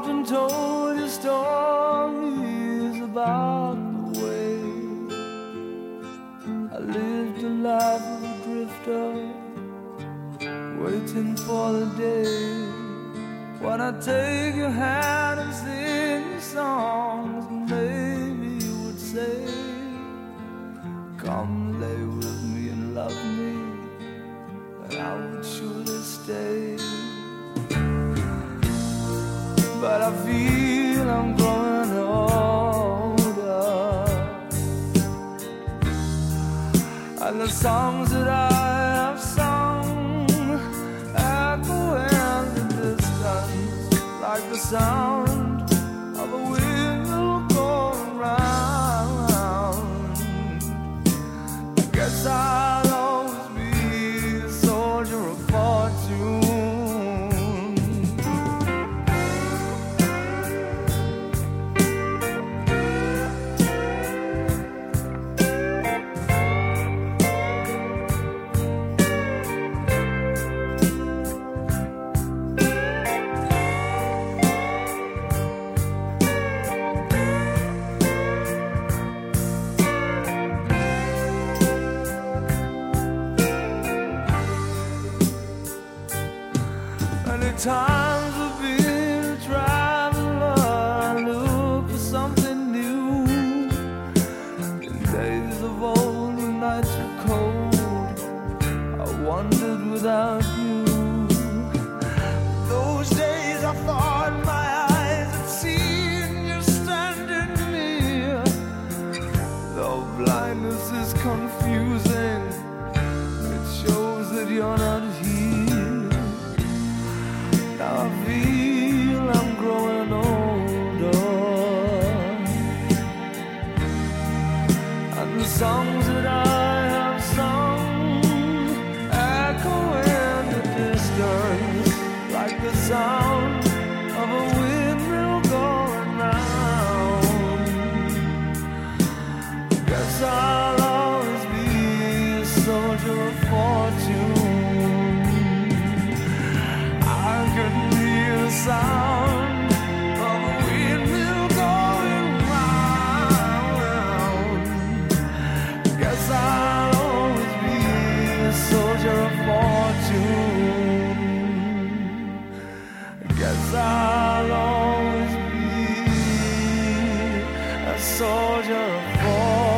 often told you stories about the way I lived a life of a drifter, waiting for the day when I take your hand and sing you songs, and maybe you would say, come lay with me and love me, and I would surely stay. But I feel I'm growing older, and the songs that I have sung echo in the distance like the sound of a wheel going round. I guess I'll always be a soldier of fortune. Many times I've been a traveler, look for something new. In days of old, when nights were cold, I wandered without you. Those days I thought my eyes had seen you standing near. Though blindness is confusing, it shows that you're not here. Now I feel I'm growing older, and the songs that I have sung echo in the distance like the sound of a windmill going round. Guess I'll always be a soldier of fortune. I can hear the sound of a windmill going round. Guess I'll always be a soldier of fortune. Guess I'll always be a soldier of fortune.